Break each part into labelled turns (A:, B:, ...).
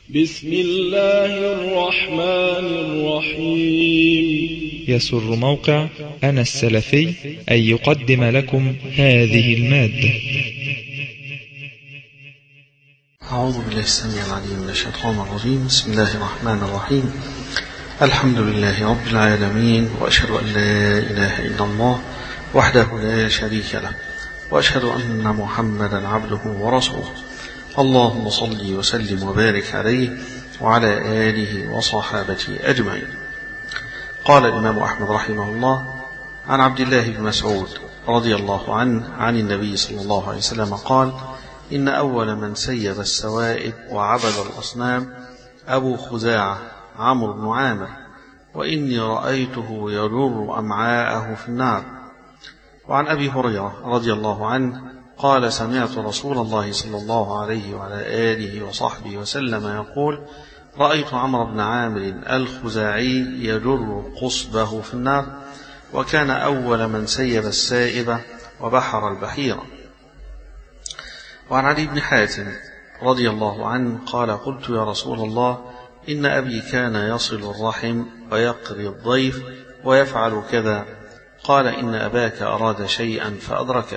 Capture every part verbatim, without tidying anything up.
A: بسم الله الرحمن الرحيم.
B: يسر موقع أنا السلفي أن يقدم لكم هذه المادة.
C: أعوذ بالله السميع العليم من الشيطان الرجيم. بسم الله الرحمن الرحيم. الحمد لله رب العالمين، وأشهد أن لا إله إلا الله وحده لا شريك له، وأشهد أن محمدا عبده ورسوله. اللهم صل وسلم وبارك عليه وعلى آله وصحابته أجمعين. قال الإمام أحمد رحمه الله عن عبد الله بن مسعود رضي الله عنه عن النبي صلى الله عليه وسلم قال: إن أول من سيب السوائب وعبد الأصنام أبو خزاعة عمرو بن عامر، وإني رأيته يجر أمعاءه في النار. وعن أبي هريرة رضي الله عنه قال: سمعت رسول الله صلى الله عليه وعلى آله وصحبه وسلم يقول: رأيت عمرو بن عامر الخزاعي يجر قصبه في النار، وكان أول من سيب السائب وبحر البحيرة. وعن علي بن حاتم رضي الله عنه قال: قلت يا رسول الله، إن أبي كان يصل الرحم ويقري الضيف ويفعل كذا. قال: إن أباك أراد شيئا فأدركه.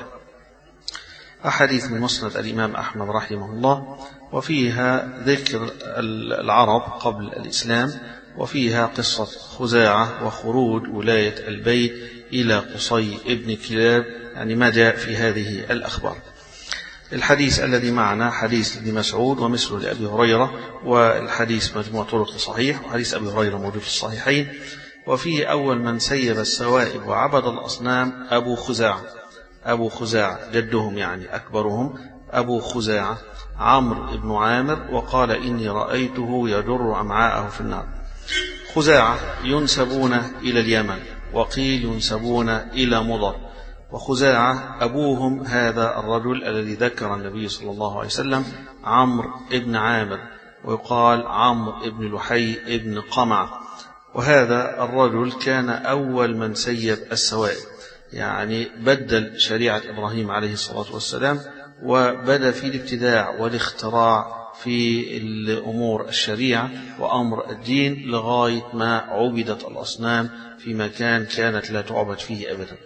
C: أحاديث من مسند الإمام أحمد رحمه الله، وفيها ذكر العرب قبل الإسلام، وفيها قصة خزاعة وخروج ولاية البيت إلى قصي ابن كلاب، يعني ما جاء في هذه الأخبار. الحديث الذي معنا حديث ابن مسعود ومثله لأبي هريرة، والحديث مجموع طرق صحيح، وحديث أبي هريرة موجود في الصحيحين. وفيه أول من سيب السوائب وعبد الأصنام أبو خزاعة أبو خزاعة جدهم يعني أكبرهم أبو خزاعة عمرو بن عامر، وقال: إني رأيته يجر أمعاءه في النار. خزاعة ينسبون إلى اليمن، وقيل ينسبون إلى مضر. وخزاعة أبوهم هذا الرجل الذي ذكر النبي صلى الله عليه وسلم عمرو بن عامر، ويقال عمرو بن لحي بن قمع. وهذا الرجل كان أول من سيب السوائب، يعني بدل شريعة إبراهيم عليه الصلاة والسلام، وبدأ في الابتداع والاختراع في الأمور الشريعة وأمر الدين، لغاية ما عبدت الأصنام في مكان كانت لا تعبد فيه أبدا.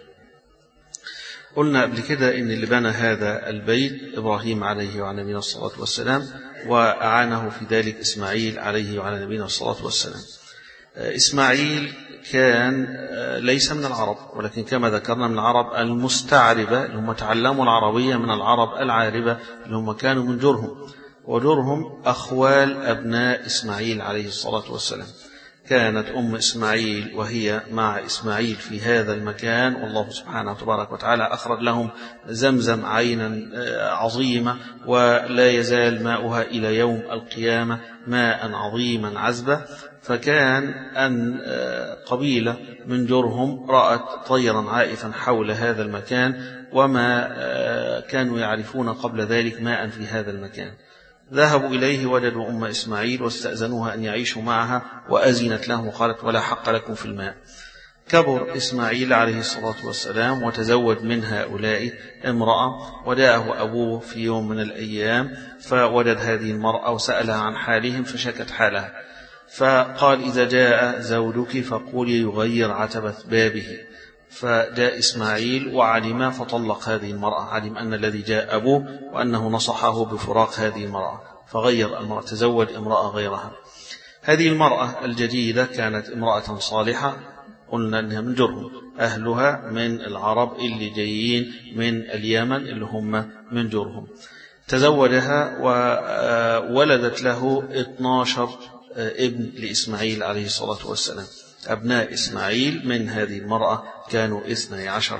C: قلنا قبل كده إن اللي بنى هذا البيت إبراهيم عليه وعلى نبينا الصلاة والسلام، وأعانه في ذلك إسماعيل عليه وعلى نبينا الصلاة والسلام. إسماعيل كان ليس من العرب، ولكن كما ذكرنا من العرب المستعربة، اللي هم تعلموا العربية من العرب العاربة، اللي هم كانوا من جرهم، وجرهم أخوال أبناء إسماعيل عليه الصلاة والسلام. كانت أم إسماعيل وهي مع إسماعيل في هذا المكان، والله سبحانه وتبارك وتعالى أخرج لهم زمزم عينا عظيمة، ولا يزال ماؤها إلى يوم القيامة ماء عظيما عذبا. فكان أن قبيلة من جرهم رأت طيرا عائفا حول هذا المكان، وما كانوا يعرفون قبل ذلك ماء في هذا المكان. ذهبوا إليه وجدوا أم إسماعيل واستأذنوها أن يعيشوا معها، وأذنت لهم وقالت: ولا حق لكم في الماء. كبر إسماعيل عليه الصلاة والسلام وتزوج من هؤلاء امرأة، وداءه أبوه في يوم من الأيام فوجد هذه المرأة وسألها عن حالهم فشكت حالها، فقال: إذا جاء زوجك فقولي يغير عتبة بابه. فجاء إسماعيل وعلم فطلق هذه المرأة، علم أن الذي جاء أبوه وأنه نصحه بفراق هذه المرأة، فغير المرأة، تزوج امرأة غيرها. هذه المرأة الجديدة كانت امرأة صالحة، قلنا أنها من جرهم، أهلها من العرب اللي جايين من اليمن اللي هم من جرهم. تزوجها وولدت له اثناشر ابن لإسماعيل عليه الصلاة والسلام. أبناء إسماعيل من هذه المرأة كانوا اثني عشر.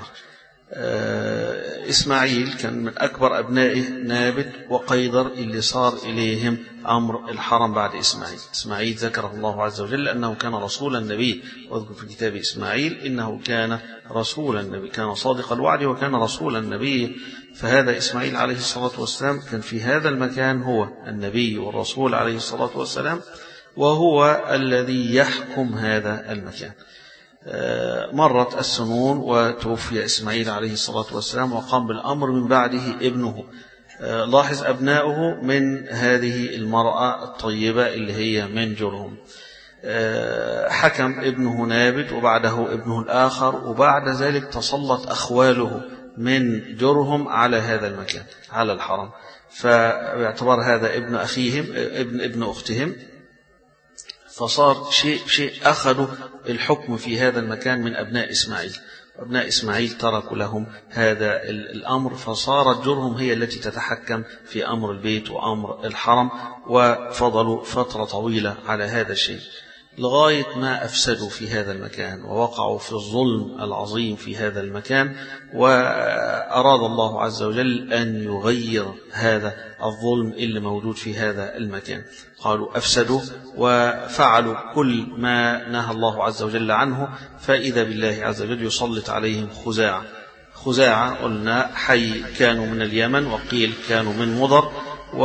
C: إسماعيل كان من أكبر أبنائه نابت وقيدر، اللي صار إليهم أمر الحرم بعد إسماعيل. إسماعيل ذكره الله عز وجل أنه كان رسول النبي، واذكر في كتاب إسماعيل إنه كان رسول النبي، كان صادق الوعد وكان رسول النبي. فهذا إسماعيل عليه الصلاة والسلام كان في هذا المكان هو النبي والرسول عليه الصلاة والسلام، وهو الذي يحكم هذا المكان. مرت السنون وتوفي إسماعيل عليه الصلاة والسلام، وقام بالأمر من بعده ابنه لاحظ أبناؤه من هذه المرأة الطيبة اللي هي من جرهم. حكم ابنه نابت وبعده ابنه الآخر، وبعد ذلك تسلط أخواله من جرهم على هذا المكان على الحرم، فباعتبار هذا ابن أخيهم ابن ابن أختهم، فصار شيء شيء أخذوا الحكم في هذا المكان من أبناء إسماعيل، وأبناء إسماعيل تركوا لهم هذا الأمر، فصارت جرهم هي التي تتحكم في أمر البيت وأمر الحرم، وفضلوا فترة طويلة على هذا الشيء لغاية ما أفسدوا في هذا المكان ووقعوا في الظلم العظيم في هذا المكان، وأراد الله عز وجل أن يغير هذا الظلم اللي موجود في هذا المكان. قالوا أفسدوا وفعلوا كل ما نهى الله عز وجل عنه، فإذا بالله عز وجل يسلط عليهم خزاعة. خزاعة قلنا حي كانوا من اليمن، وقيل كانوا من مضر،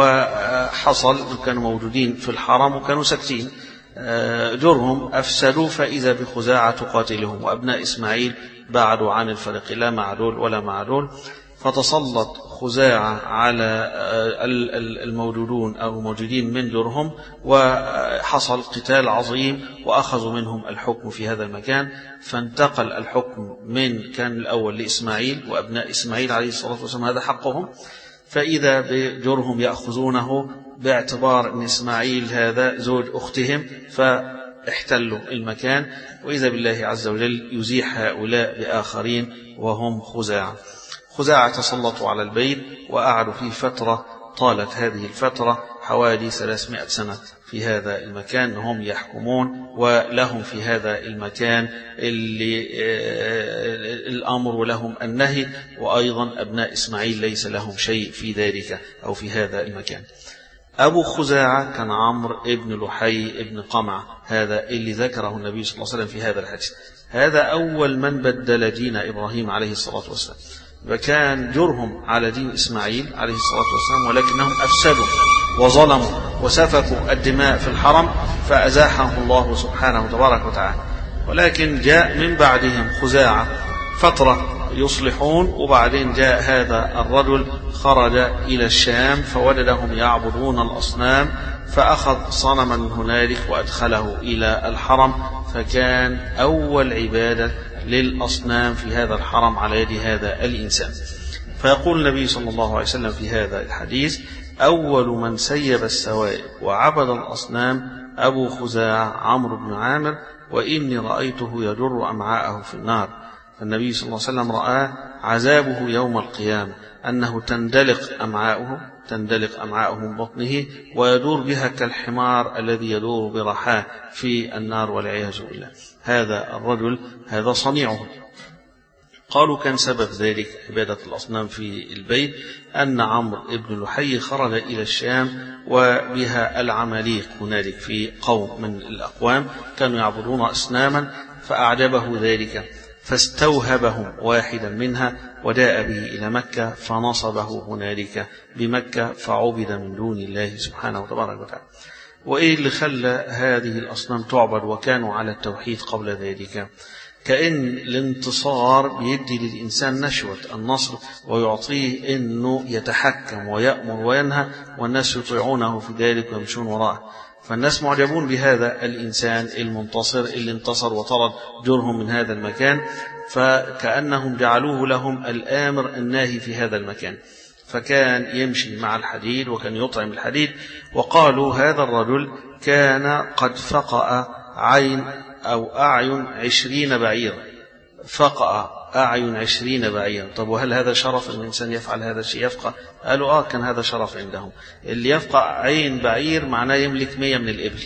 C: وحصل كانوا موجودين في الحرم وكانوا ساكتين. جرهم أفسدوا فإذا بخزاعة تقاتلهم، وأبناء إسماعيل بعدوا عن الفريق لا مع دول ولا مع دول، فتسلط خزاعة على الموجودون أو موجودين من جرهم، وحصل قتال عظيم وأخذوا منهم الحكم في هذا المكان، فانتقل الحكم من كان الأول لإسماعيل وأبناء إسماعيل عليه الصلاة والسلام، هذا حقهم، فإذا بجرهم يأخذونه باعتبار أن إسماعيل هذا زوج أختهم، فاحتلوا المكان، وإذا بالله عز وجل يزيح هؤلاء بآخرين وهم خزاعة. خزاعة تسلطوا على البيت وقعدوا فيه فترة طالت، هذه الفترة حوالي ثلاثمائة سنة في هذا المكان هم يحكمون، ولهم في هذا المكان اللي الأمر ولهم النهي، وأيضا أبناء إسماعيل ليس لهم شيء في ذلك أو في هذا المكان. أبو خزاعة كان عمرو ابن لحي ابن قمع، هذا اللي ذكره النبي صلى الله عليه وسلم في هذا الحديث، هذا أول من بدل دين إبراهيم عليه الصلاة والسلام، وكان جرهم على دين إسماعيل عليه الصلاة والسلام، ولكنهم أفسدوا وظلموا وسفكوا الدماء في الحرم، فأزاحهم الله سبحانه تبارك وتعالى. ولكن جاء من بعدهم خزاعة فترة يصلحون، وبعدين جاء هذا الرجل خرج إلى الشام فوجدهم يعبدون الأصنام، فأخذ صنما من هنالك وأدخله إلى الحرم، فكان أول عبادة للأصنام في هذا الحرم على يد هذا الإنسان. فيقول النبي صلى الله عليه وسلم في هذا الحديث: أول من سيب السوائب وعبد الأصنام أبو خزاعة عمرو بن عامر، وإني رأيته يجر أمعاءه في النار. فالنبي صلى الله عليه وسلم رأى عذابه يوم القيامة أنه تندلق أمعاؤه تندلق أمعاؤه من بطنه ويدور بها كالحمار الذي يدور برحاه في النار والعياذ بالله. هذا الرجل هذا صنيعه. قالوا كان سبب ذلك عبادة الأصنام في البيت أن عمرو ابن لحي خرج إلى الشام وبها العماليق هنالك في قوم من الأقوام كانوا يعبدون أصناما، فأعجبه ذلك فاستوهبهم واحدا منها وداء به إلى مكة فنصبه هنالك بمكة فعبد من دون الله سبحانه وتبارك وتعالى. وإيه اللي خلى هذه الأصنام تعبد وكانوا على التوحيد قبل ذلك؟ كأن الانتصار بيدي للإنسان نشوة النصر ويعطيه أنه يتحكم ويأمر وينهى، والناس يطيعونه في ذلك ويمشون وراءه، فالناس معجبون بهذا الإنسان المنتصر اللي انتصر وطرد جرهم من هذا المكان، فكأنهم جعلوه لهم الآمر الناهي في هذا المكان، فكان يمشي مع الحديد وكان يطعم الحديد. وقالوا هذا الرجل كان قد فقأ عين أو أعين عشرين بعيرا، فقأ أعين عشرين بعيرا. طب وهل هذا شرف أن الإنسان يفعل هذا الشيء يفقأ؟ قالوا آه كان هذا شرف عندهم. اللي يفقأ عين بعير معناه يملك مية من الإبل،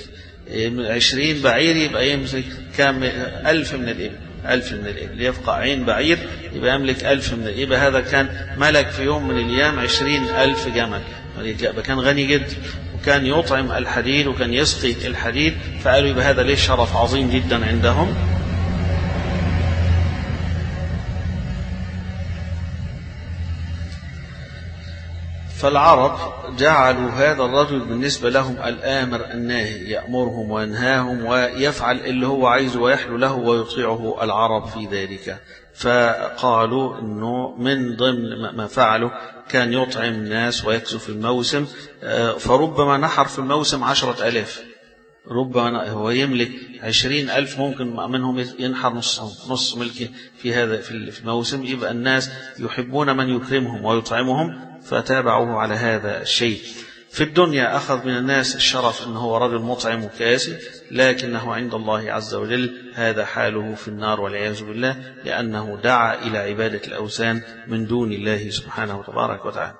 C: عشرين بعير يبقى يملك كام؟ ألف من الإبل، ألف من الإبل. يفقأ عين بعير يبقى يملك ألف من الإبل. هذا كان ملك في يوم من الأيام عشرين ألف جمل، كان غني جدا وكان يطعم الحديد وكان يسقي الحديد. فقالوا يبقى هذا ليه شرف عظيم جدا عندهم. فالعرب جعلوا هذا الرجل بالنسبة لهم الآمر الناهي، يأمرهم وينهاهم ويفعل اللي هو عايزه ويحلو له ويطيعه العرب في ذلك. فقالوا أنه من ضمن ما فعلوا كان يطعم الناس ويكسو في الموسم، فربما نحر في الموسم عشرة ألاف، ربما هو يملك عشرين ألف، ممكن منهم ينحر نص نص ملكه في هذا في الموسم. يبقى الناس يحبون من يكرمهم ويطعمهم فتابعوه على هذا الشيء. في الدنيا أخذ من الناس الشرف أنه هو رجل مطعم وكاسي، لكنه عند الله عز وجل هذا حاله في النار والعياذ بالله، لأنه دعا إلى عبادة الأوثان من دون الله سبحانه وتبارك وتعالى.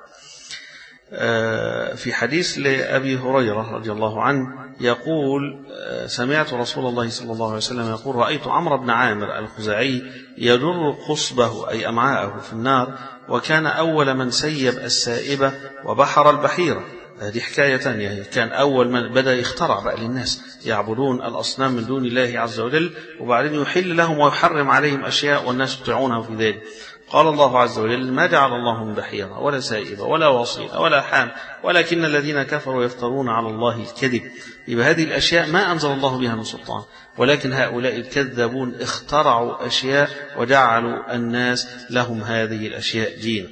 C: في حديث لأبي هريرة رضي الله عنه يقول: سمعت رسول الله صلى الله عليه وسلم يقول: رأيت عمرو بن عامر الخزاعي يجر قصبه أي أمعاءه في النار، وكان أول من سيب السائبة وبحر البحيرة. هذه حكاية ثانية، كان أول من بدأ يخترع بقى للناس يعبدون الأصنام من دون الله عز وجل، وبعدين يحل لهم ويحرم عليهم أشياء والناس يطيعونه في ذلك. قال الله عز وجل: ما جعل الله من بحيرة ولا سائبة ولا وصيلة ولا حام، ولكن الذين كفروا يفترون على الله الكذب. يبقى هذه الأشياء ما أنزل الله بها من سلطان، ولكن هؤلاء الكذابون اخترعوا أشياء وجعلوا الناس لهم هذه الأشياء دين.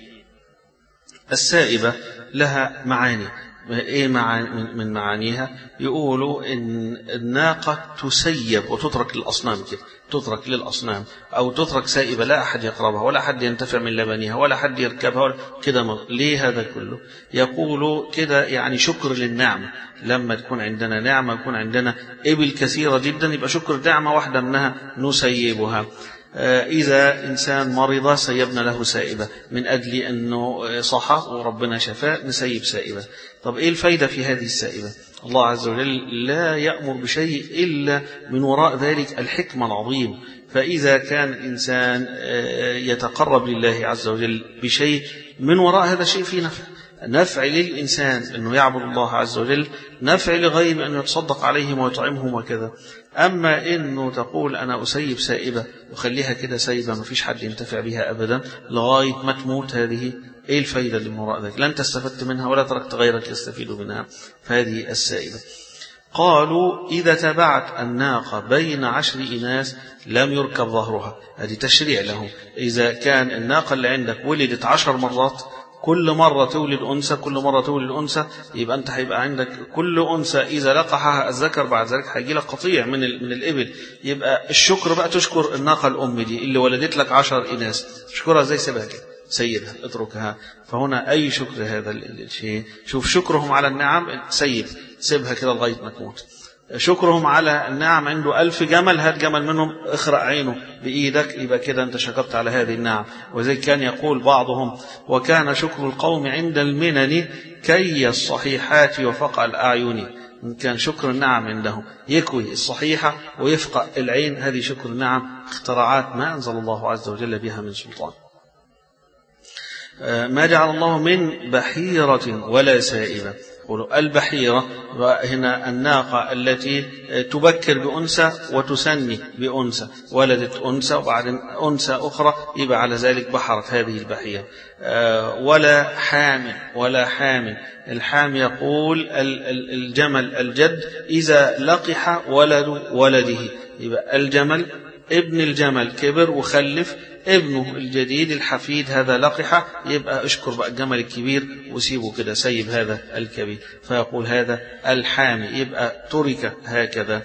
C: السائبة لها معاني. إيه من معانيها؟ يقولوا إن الناقة تسيب وتترك للأصنام كده، تترك للأصنام أو تترك سائبة، لا أحد يقربها ولا أحد ينتفع من لبنها ولا أحد يركبها كده. ليه هذا كله؟ يقولوا كده يعني شكر للنعمة. لما تكون عندنا نعمة، يكون عندنا إبل كثيرة جدا، يبقى شكر نعمة واحدة منها نسيبها. إذا إنسان مرض سيبنا له سائبة من أجل أنه صحى وربنا شفاء، نسيب سائبة. طب إيه الفايدة في هذه السائبة؟ الله عز وجل لا يأمر بشيء إلا من وراء ذلك الحكمة العظيم. فإذا كان الإنسان يتقرب لله عز وجل بشيء، من وراء هذا الشيء فيه نفع، نفع للإنسان أنه يعبد الله عز وجل، نفع لغيره أنه يتصدق عليهم ويطعمهم وكذا. أما أنه تقول أنا أسيب سائبة وخليها كده سايبة ما فيش حد ينتفع بها أبدا لغاية ما تموت، هذه إيه الفايدة اللي من وراء ذلك؟ لا أنت استفدت منها ولا تركت غيرك يستفيد منها. فهذه السائبة. قالوا: إذا تبعت الناقة بين عشر إناث لم يركب ظهرها. هذه تشريع لهم. إذا كان الناقة اللي عندك ولدت عشر مرات، كل مرة تولد أنثى، كل مرة تولد أنثى، يبقى أنت هيبقى عندك كل أنثى إذا لقحها الذكر بعد ذلك هيجي لك قطيع من من الإبل. يبقى الشكر بقى تشكر الناقة الأم دي اللي ولدت لك عشر إناث، تشكرها زي سيبها كده، سيدها، اتركها. فهنا أي شكر هذا الشيء. شوف شكرهم على النعم، سيب سيبها كده لغاية ما تموت. شكرهم على النعم، عنده ألف جمل، هات جمل منهم اخرق عينه بإيدك، يبقى كده أنت شكرت على هذه النعم. وزي كان يقول بعضهم: وكان شكر القوم عند المنن كي الصحيحات وفقع الأعين. كان شكر النعم عندهم يكوي الصحيحة ويفقع العين، هذه شكر النعم، اختراعات ما أنزل الله عز وجل بها من سلطان. ما جعل الله من بحيرة ولا سائبة. البحيرة هنا الناقة التي تبكر بأنثى وتسني بأنثى، ولدت أنثى وبعدين أنثى أخرى، يبقى على ذلك بحرت هذه البحيرة. ولا حامل ولا حامل. الحام يقول الجمل الجد إذا لقح ولد ولده، يبقى الجمل ابن الجمل كبر وخلف ابنه الجديد الحفيد، هذا لقحة، يبقى اشكر بقى الجمل الكبير وسيبه كده، سيب هذا الكبير. فيقول هذا الحامي، يبقى ترك هكذا.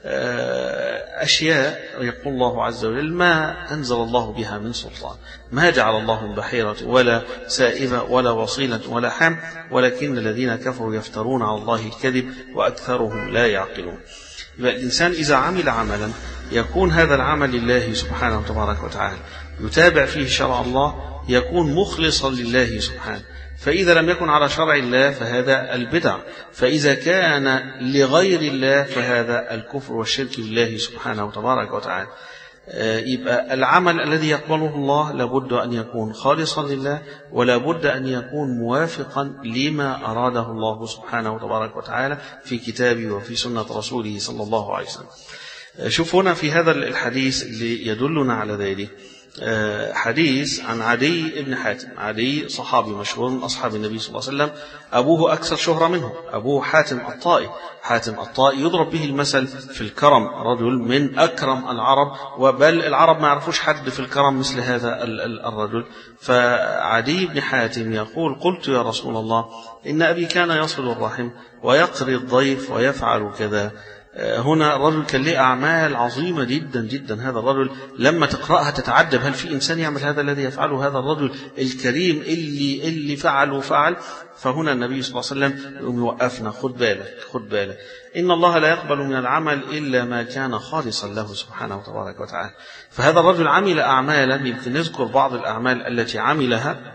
C: أشياء يقول الله عز وجل ما أنزل الله بها من سلطان. ما جعل الله من بحيرة ولا سائبة ولا وصيلة ولا حام، ولكن الذين كفروا يفترون على الله الكذب وأكثرهم لا يعقلون. يبقى الإنسان إذا عمل عملا يكون هذا العمل لله سبحانه وتبارك وتعالى، يتابع فيه شرع الله، يكون مخلصا لله سبحانه. فإذا لم يكن على شرع الله فهذا البدع، فإذا كان لغير الله فهذا الكفر والشرك بالله سبحانه وتبارك وتعالى. يبقى العمل الذي يقبله الله لابد أن يكون خالصا لله، ولا بد أن يكون موافقا لما أراده الله سبحانه وتبارك وتعالى في كتابه وفي سنة رسوله صلى الله عليه وسلم. شوف هنا في هذا الحديث اللي يدلنا على ذلك حديث عن عدي بن حاتم. عدي صحابي مشهور من أصحاب النبي صلى الله عليه وسلم، أبوه أكثر شهرة منه، أبوه حاتم الطائي. حاتم الطائي يضرب به المثل في الكرم، رجل من أكرم العرب، وبل العرب ما يعرفوش حد في الكرم مثل هذا الرجل. فعدي بن حاتم يقول: قلت يا رسول الله إن أبي كان يصل الرحم ويقري الضيف ويفعل كذا. هنا الرجل كان له أعمال عظيمة جدا جدا. هذا الرجل لما تقرأها تتعجب، هل في إنسان يعمل هذا الذي يفعله هذا الرجل الكريم اللي اللي فعل وفعل؟ فهنا النبي صلى الله عليه وسلم يقوم يوقفنا: خد بالك خد بالك إن الله لا يقبل من العمل إلا ما كان خالصا له سبحانه وتبارك وتعالى. فهذا الرجل عمل أعمالا، يمكن نذكر بعض الأعمال التي عملها.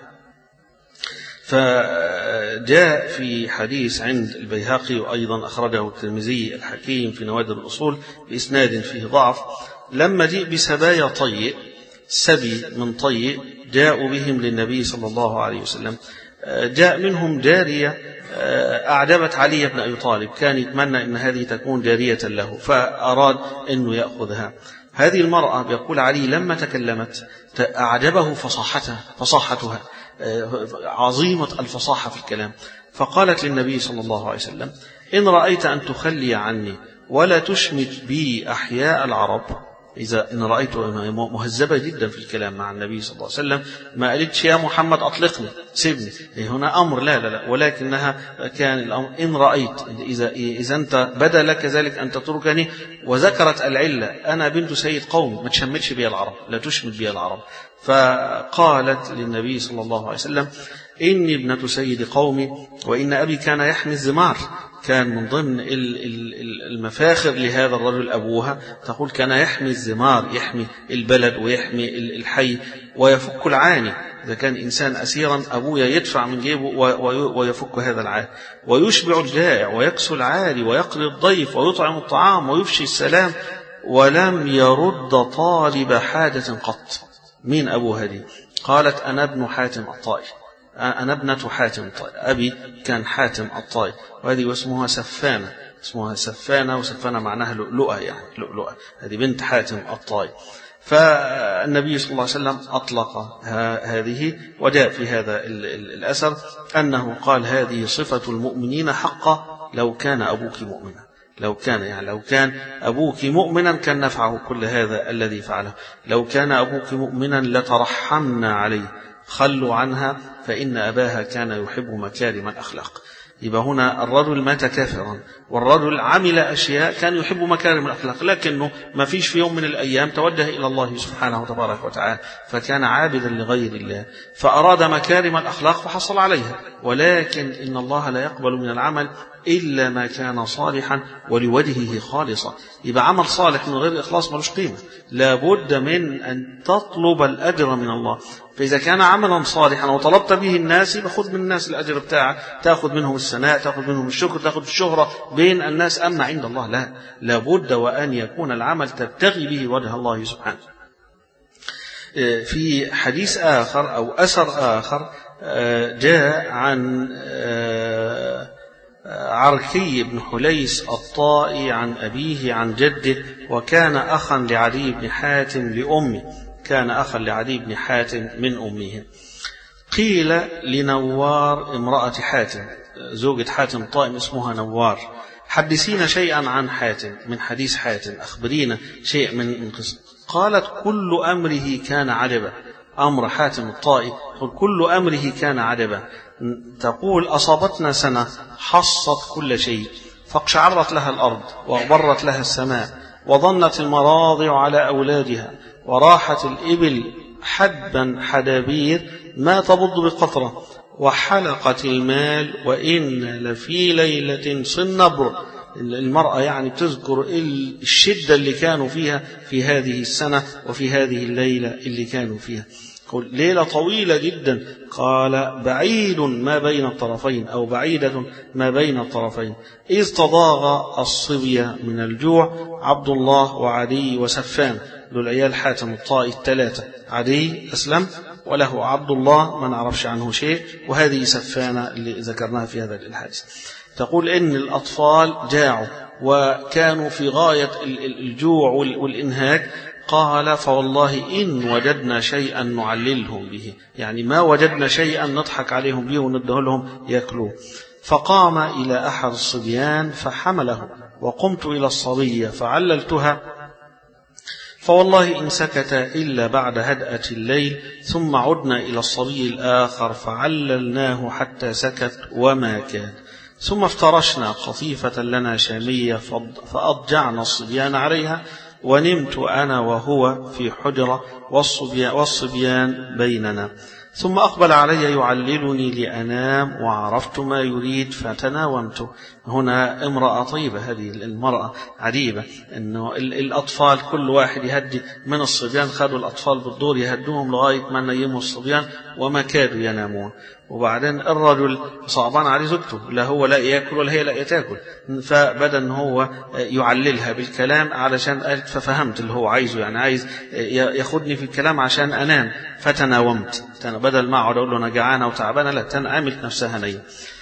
C: فجاء في حديث عند البيهقي، وأيضا أخرجه الترمذي الحكيم في نوادر الأصول بإسناد فيه ضعف، لما جاء بسبايا طي، سبي من طي، جاءوا بهم للنبي صلى الله عليه وسلم. جاء منهم جارية أعجبت علي بن أبي طالب، كان يتمنى أن هذه تكون جارية له، فأراد أنه يأخذها. هذه المرأة بيقول علي لما تكلمت أعجبه فصاحتها فصاحتها عظيمة الفصاحة في الكلام، فقالت للنبي صلى الله عليه وسلم: إن رأيت أن تخلي عني ولا تشمت بي أحياء العرب. إذا إن رأيت مهذبة جدا في الكلام مع النبي صلى الله عليه وسلم، ما قالتش يا محمد أطلقني سيبني، هنا أمر، لا لا لا، ولكنها كان الأمر إن رأيت، إذا إذا أنت بدا لك ذلك أن تتركني. وذكرت العلة: أنا بنت سيد قومي، ما تشمتش بي العرب، لا تشمت بي العرب. فقالت للنبي صلى الله عليه وسلم: إني ابنة سيد قومي وإن أبي كان يحمي الزمار. كان من ضمن المفاخر لهذا الرجل أبوها، تقول كان يحمي الزمار، يحمي البلد ويحمي الحي ويفك العاني. إذا كان إنسان أسيرا أبويا يدفع من جيبه ويفك هذا العاني، ويشبع الجائع ويكسو العاري ويقري الضيف ويطعم الطعام ويفشي السلام، ولم يرد طالب حاجة قط. مين أبو هدي؟ قالت: أنا ابن حاتم الطائي، أنا ابنة حاتم الطائي، أبي كان حاتم الطائي، وهذه اسمها سفانة، اسمها سفانة، وسفانة معناها لؤلؤة، يعني لؤلؤة، هذه بنت حاتم الطائي. فالنبي صلى الله عليه وسلم أطلق هذه. وجاء في هذا الأثر أنه قال: هذه صفة المؤمنين حقا لو كان أبوك مؤمنا. لو كان يعني لو كان أبوك مؤمنا كان نفعه كل هذا الذي فعله. لو كان أبوك مؤمنا لترحمنا عليه، خلوا عنها فإن أباها كان يحب مكارم الأخلاق. يبقى هنا الرجل مات كافرا، والرجل عمل أشياء كان يحب مكارم الأخلاق، لكنه ما فيش في يوم من الأيام توجه إلى الله سبحانه وتبارك وتعالى، فكان عابدا لغير الله، فأراد مكارم الأخلاق فحصل عليها. ولكن إن الله لا يقبل من العمل إلا ما كان صالحا ولوجهه خالصا. يبقى عمل صالح من غير إخلاص ملوش قيمة، لابد من أن تطلب الأجر من الله. فإذا كان عملا صالحا وطلبت به الناس، يبقى خذ من الناس الأجر بتاعك، تأخذ منهم الثناء، تأخذ منهم الشكر، تأخذ الشهرة بين الناس. أما عند الله لا، لابد وأن يكون العمل تبتغي به وجه الله سبحانه. في حديث آخر أو أثر آخر جاء عن عركي بن حليس الطائي عن أبيه عن جده، وكان أخا لعلي بن حاتم لأمه، كان أخا لعلي بن حاتم من أمه. قيل لنوار امرأة حاتم، زوجة حاتم الطائي اسمها نوار: حدثينا شيئا عن حاتم، من حديث حاتم، أخبرينا شيء من قصة. قالت: كل أمره كان عجبا. أمر حاتم الطائي كل أمره كان عجبا. تقول: أصابتنا سنة حصت كل شيء، فاقشعرت لها الأرض وأغبرت لها السماء، وظنت المراضع على أولادها، وراحت الإبل حبا حدابير ما تبض بقطرة، وحلقت المال، وإن لفي ليلة صنبر. المرأة يعني تذكر الشدة اللي كانوا فيها في هذه السنة وفي هذه الليلة اللي كانوا فيها. ليلة طويلة جدا. قال: بعيد ما بين الطرفين، أو بعيدة ما بين الطرفين، إذ تضاغى الصبية من الجوع، عبد الله وعدي وسفان، للعيال حاتم الطائي الثلاثة. عدي أسلم، وله عبد الله ما نعرفش عنه شيء، وهذه سفانة اللي ذكرناها في هذا الحديث. تقول إن الأطفال جاعوا وكانوا في غاية الجوع والإنهاك، قال فوالله إن وجدنا شيئا نعللهم به، يعني ما وجدنا شيئا نضحك عليهم به ونديه لهم يأكلوه. فقام إلى أحد الصبيان فحمله، وقمت إلى الصبية فعللتها، فوالله إن سكت إلا بعد هدأة الليل. ثم عدنا إلى الصبي الآخر فعللناه حتى سكت وما كان. ثم افترشنا قطيفة لنا شامية فأضجعنا الصبيان عليها، ونمت أنا وهو في حجرة والصبيان بيننا. ثم أقبل علي يعللني لأنام، وعرفت ما يريد فتناومت. هنا امرأة طيبة، هذه المرأة عجيبة، أنه الأطفال كل واحد يهدي من الصبيان، خدوا الأطفال بالدور يهدوهم لغاية ما نيموا الصبيان وما كادوا ينامون. وبعدين الرجل صعبان عليه زوجته، لا هو لا يأكل ولا هي لا تاكل، فبدأ أن هو يعللها بالكلام علشان قالت ففهمت اللي هو عايزه، يعني عايز ياخدني في الكلام عشان أنام. فتناومت، بدل ما أقعد أقول له أنا جعانة وتعبانة، لا تنعملت نفسها نيم.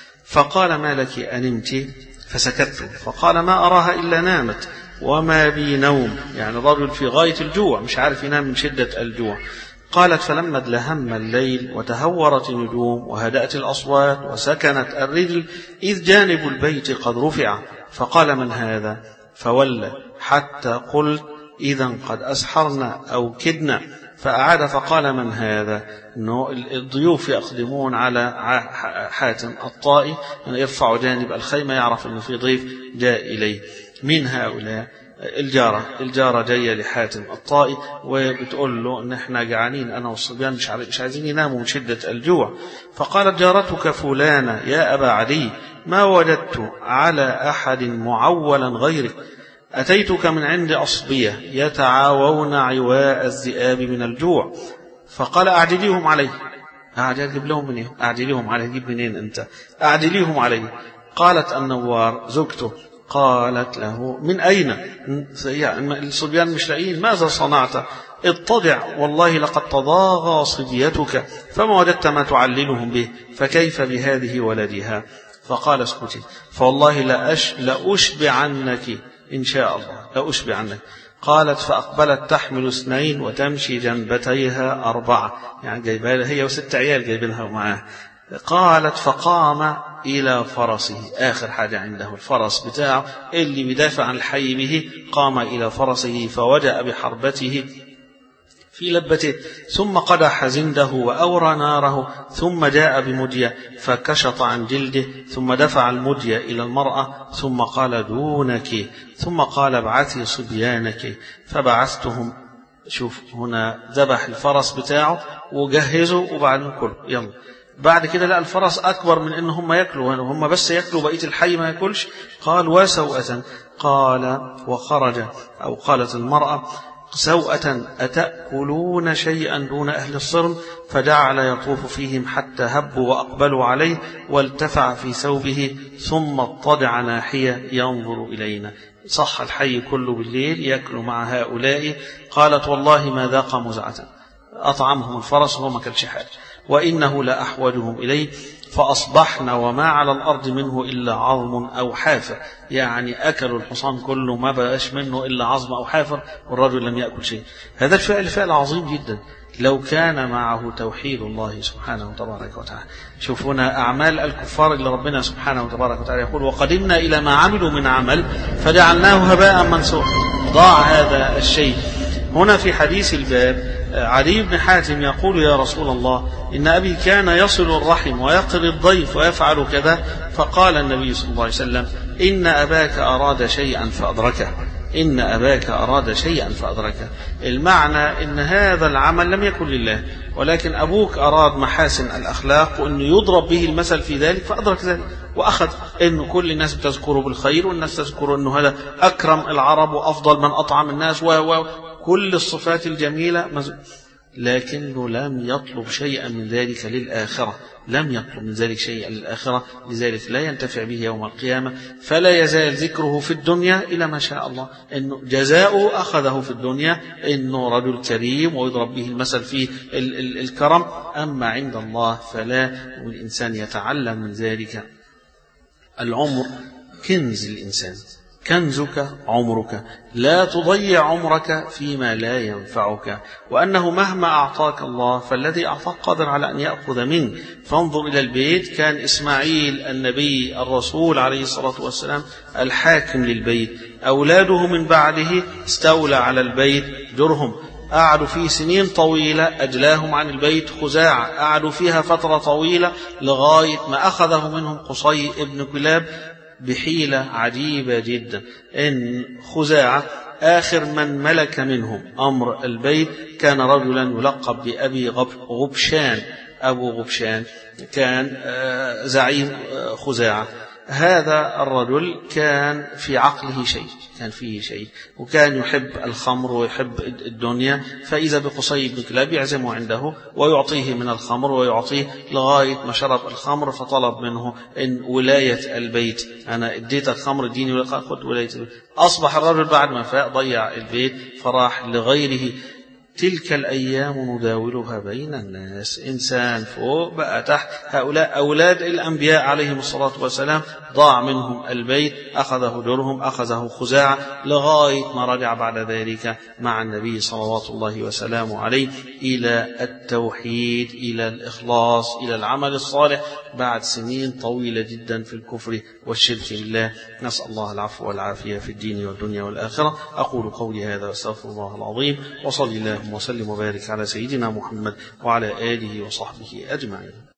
C: فقال ما لك أنمت؟ فسكت. فقال ما أراها إلا نامت وما بي نوم، يعني الرجل في غاية الجوع مش عارف ينام من شدة الجوع. قالت فلما ادلهم الليل وتهورت النجوم وهدأت الأصوات وسكنت الرجل إذ جانب البيت قد رفع، فقال من هذا؟ فولى حتى قلت إذا قد أسحرنا أو كدنا. فأعاد فقال من هذا؟ إنه الضيوف يقدمون على حاتم الطائي، يعني يرفع جانب الخيمة يعرف إنه في ضيف جاء إليه. من هؤلاء؟ الجارة الجارة جاية لحاتم الطائي وبتقول له إن إحنا جعانين أنا والصبيان مش عايزين يناموا من شدة الجوع. فقالت جارتك فلانة يا أبا علي ما وجدت على أحد معولا غيرك، أتيتك من عند أصبية يتعاوون عواء الذئاب من الجوع. فقال أعدليهم عليه. أعدل لهم منين؟ أعدليهم عليه. جيب منين أنت؟ أعدليهم عليه. قالت النوار زوجته قالت له من أين؟ يعني الصبيان مش لاقيين. ماذا صنعت؟ اضطجع والله لقد تضاغى صبيتك فما وجدت ما تعللهم به، فكيف بهذه ولدها؟ فقال اسكتي فوالله لأش لأشبعنك إن شاء الله، لأشبعنك. قالت فأقبلت تحمل اثنين وتمشي جنبتيها أربعة، يعني جايبها هي وست عيال جايبينها معاه. قالت فقام إلى فرسه، آخر حاجة عنده الفرس بتاعه اللي بيدافع عن الحي به. قام إلى فرسه فوجأ بحربته في لبته، ثم قدح زنده وأورى ناره، ثم جاء بمدية فكشط عن جلده، ثم دفع المدية إلى المرأة، ثم قال دونك، ثم قال ابعثي صبيانك، فبعثتهم. شوف هنا ذبح الفرس بتاعه وجهزه وبعدين كله يلا. بعد كده لقى الفرس أكبر من إن هم يأكلوا، هم بس يأكلوا بقية الحي ما يأكلش. قال وسوءة. قال وخرج أو قالت المرأة سوءة أتأكلون شيئا دون أهل الصرم؟ فجعل يطوف فيهم حتى هبوا وأقبلوا عليه، والتفع في ثوبه ثم اضطجع ناحية ينظر إلينا. صح الحي كله بالليل يأكل مع هؤلاء. قالت والله ما ذاق مزعة، أطعمهم الفرس وهو ما كلش حاجة، وإنه لأحوجهم إليه. فأصبحنا وما على الأرض منه إلا عظم أو حافر، يعني أكلوا الحصان كله ما بقاش منه إلا عظم أو حافر، والرجل لم يأكل شيء. هذا الفعل فعل عظيم جدا لو كان معه توحيد الله سبحانه وتبارك وتعالى. شوفونا أعمال الكفار اللي ربنا سبحانه وتبارك وتعالى يقول وقدمنا إلى ما عملوا من عمل فجعلناه هباء منثورا. ضاع هذا الشيء. هنا في حديث الباب علي بن حاتم يقول يا رسول الله إن أبي كان يصل الرحم ويقري الضيف ويفعل كذا. فقال النبي صلى الله عليه وسلم إن أباك أراد شيئا فأدركه، إن أباك أراد شيئا فأدركه. المعنى إن هذا العمل لم يكن لله، ولكن أبوك أراد محاسن الأخلاق وأنه يضرب به المثل في ذلك فأدرك ذلك وأخذ. إنه كل الناس بتذكره بالخير، والناس تذكره أنه هذا أكرم العرب وأفضل من أطعم الناس وكل الصفات الجميلة، لكنه لم يطلب شيئا من ذلك للآخرة، لم يطلب من ذلك شيئا للآخرة، لذلك لا ينتفع به يوم القيامة. فلا يزال ذكره في الدنيا إلى ما شاء الله، إنه جزاؤه أخذه في الدنيا إنه رجل كريم ويضرب به المثل في ال ال الكرم. أما عند الله فلا، والإنسان يتعلم من ذلك. العمر كنز الإنسان، كنزك عمرك، لا تضيع عمرك فيما لا ينفعك، وأنه مهما أعطاك الله فالذي أعطاك قادر على أن يأخذ منك. فانظر إلى البيت، كان إسماعيل النبي الرسول عليه الصلاة والسلام الحاكم للبيت، أولاده من بعده استولى على البيت جرهم، قعدوا فيه سنين طويلة، أجلاهم عن البيت خزاعة، قعدوا فيها فترة طويلة لغاية ما أخذه منهم قصي ابن كلاب بحيلة عجيبة جدا. إن خزاعة آخر من ملك منهم أمر البيت كان رجلا يلقب بأبي غبشان. أبو غبشان كان زعيم خزاعة. هذا الرجل كان في عقله شيء، كان فيه شيء، وكان يحب الخمر ويحب الدنيا. فإذا بقصي بن كلاب يعزمه عنده ويعطيه من الخمر ويعطيه لغاية ما شرب الخمر، فطلب منه إن ولاية البيت، أنا اديت الخمر اديني ولاية البيت. أصبح الرجل بعد ما فاق ضيع البيت فراح لغيره. تلك الأيام نداولها بين الناس، إنسان فوق بقى تحت. هؤلاء أولاد الأنبياء عليهم الصلاة والسلام ضاع منهم البيت، أخذه درهم، أخذه خزاعة، لغاية ما رجع بعد ذلك مع النبي صلوات الله وسلامه عليه إلى التوحيد، إلى الإخلاص، إلى العمل الصالح، بعد سنين طويلة جدا في الكفر والشرك بالله. نسأل الله العفو والعافية في الدين والدنيا والآخرة. أقول قولي هذا واستغفر الله العظيم، وصلي الله وسلم وبارك على سيدنا محمد وعلى آله وصحبه أجمعين.